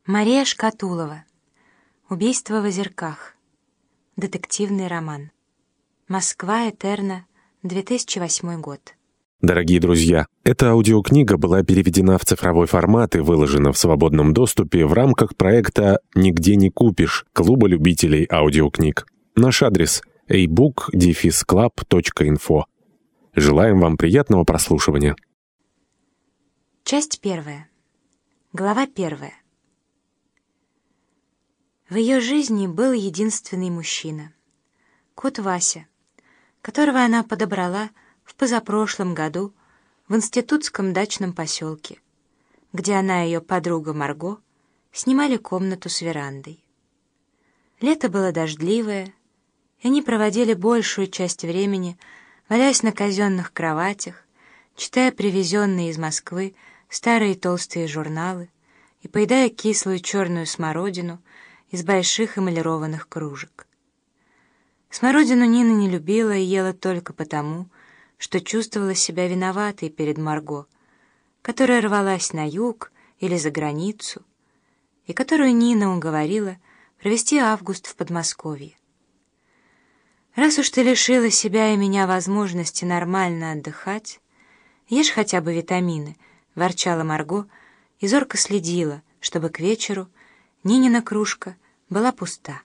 Мария Шкатулова. Убийство в озерках. Детективный роман. Москва, Этерна, 2008 год. Дорогие друзья, эта аудиокнига была переведена в цифровой формат и выложена в свободном доступе в рамках проекта «Нигде не купишь» Клуба любителей аудиокниг. Наш адрес — ebook-club.info. Желаем вам приятного прослушивания. Часть 1. Глава 1. В ее жизни был единственный мужчина — кот Вася, которого она подобрала в позапрошлом году в институтском дачном поселке, где она и ее подруга Марго снимали комнату с верандой. Лето было дождливое, и они проводили большую часть времени, валяясь на казенных кроватях, читая привезенные из Москвы старые толстые журналы и поедая кислую черную смородину из больших эмалированных кружек. Смородину Нина не любила и ела только потому, что чувствовала себя виноватой перед Марго, которая рвалась на юг или за границу, и которую Нина уговорила провести август в Подмосковье. «Раз уж ты лишила себя и меня возможности нормально отдыхать, ешь хотя бы витамины», — ворчала Марго и зорко следила, чтобы к вечеру Нинина кружка была пуста.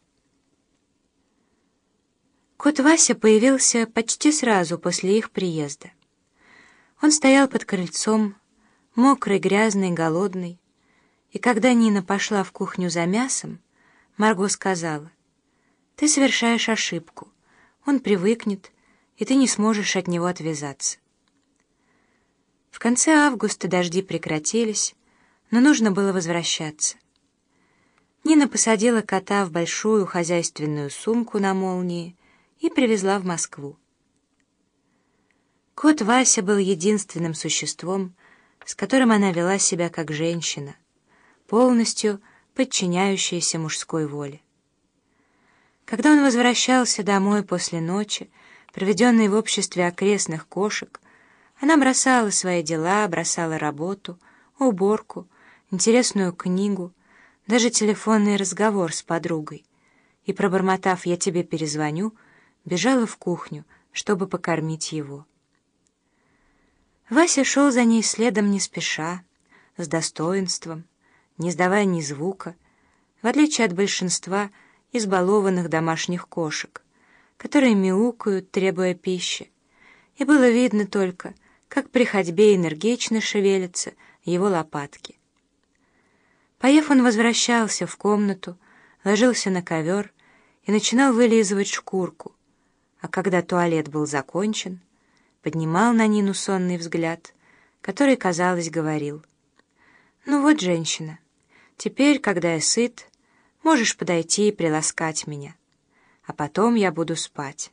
Кот Вася появился почти сразу после их приезда. Он стоял под крыльцом, мокрый, грязный, голодный, и когда Нина пошла в кухню за мясом, Марго сказала: «Ты совершаешь ошибку, он привыкнет, и ты не сможешь от него отвязаться». В конце августа дожди прекратились, но нужно было возвращаться. Нина посадила кота в большую хозяйственную сумку на молнии и привезла в Москву. Кот Вася был единственным существом, с которым она вела себя как женщина, полностью подчиняющаяся мужской воле. Когда он возвращался домой после ночи, проведенной в обществе окрестных кошек, она бросала свои дела, бросала работу, уборку, интересную книгу, даже телефонный разговор с подругой, и, пробормотав «я тебе перезвоню», бежала в кухню, чтобы покормить его. Вася шел за ней следом не спеша, с достоинством, не издавая ни звука, в отличие от большинства избалованных домашних кошек, которые мяукают, требуя пищи, и было видно только, как при ходьбе энергично шевелятся его лопатки. Поев, он возвращался в комнату, ложился на ковер и начинал вылизывать шкурку, а когда туалет был закончен, поднимал на Нину сонный взгляд, который, казалось, говорил: «Ну вот, женщина, теперь, когда я сыт, можешь подойти и приласкать меня, а потом я буду спать».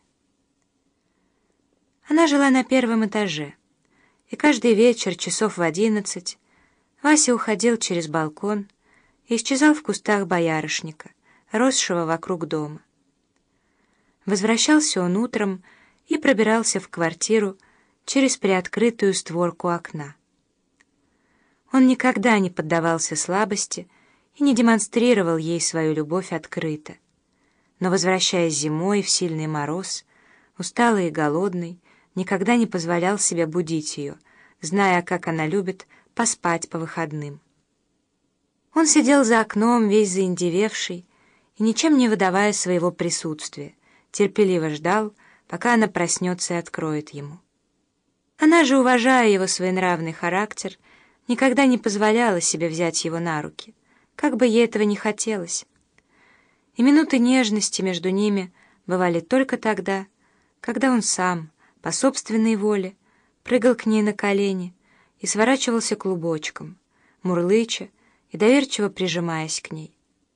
Она жила на первом этаже, и каждый вечер часов в 11 Вася уходил через балкон и исчезал в кустах боярышника, росшего вокруг дома. Возвращался он утром и пробирался в квартиру через приоткрытую створку окна. Он никогда не поддавался слабости и не демонстрировал ей свою любовь открыто, но, возвращаясь зимой в сильный мороз, усталый и голодный, никогда не позволял себе будить ее, зная, как она любит поспать по выходным. Он сидел за окном, весь заиндевевший, и, ничем не выдавая своего присутствия, терпеливо ждал, пока она проснется и откроет ему. Она же, уважая его своенравный характер, никогда не позволяла себе взять его на руки, как бы ей этого не хотелось. И минуты нежности между ними бывали только тогда, когда он сам, по собственной воле, прыгал к ней на колени и сворачивался клубочком, мурлыча и доверчиво прижимаясь к ней.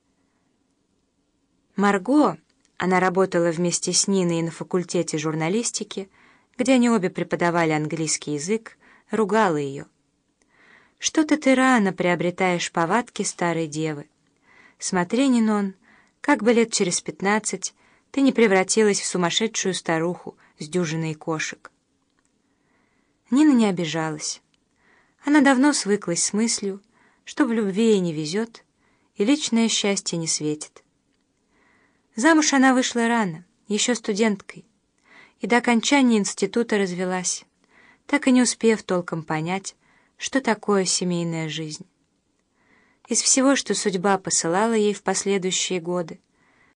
Марго, она работала вместе с Ниной на факультете журналистики, где они обе преподавали английский язык, ругала ее. «Что-то ты рано приобретаешь повадки старой девы. Смотри, Нинон, как бы лет через 15 ты не превратилась в сумасшедшую старуху с дюжиной кошек». Нина не обижалась. Она давно свыклась с мыслью, что в любви ей не везет, и личное счастье не светит. Замуж она вышла рано, еще студенткой, и до окончания института развелась, так и не успев толком понять, что такое семейная жизнь. Из всего, что судьба посылала ей в последующие годы,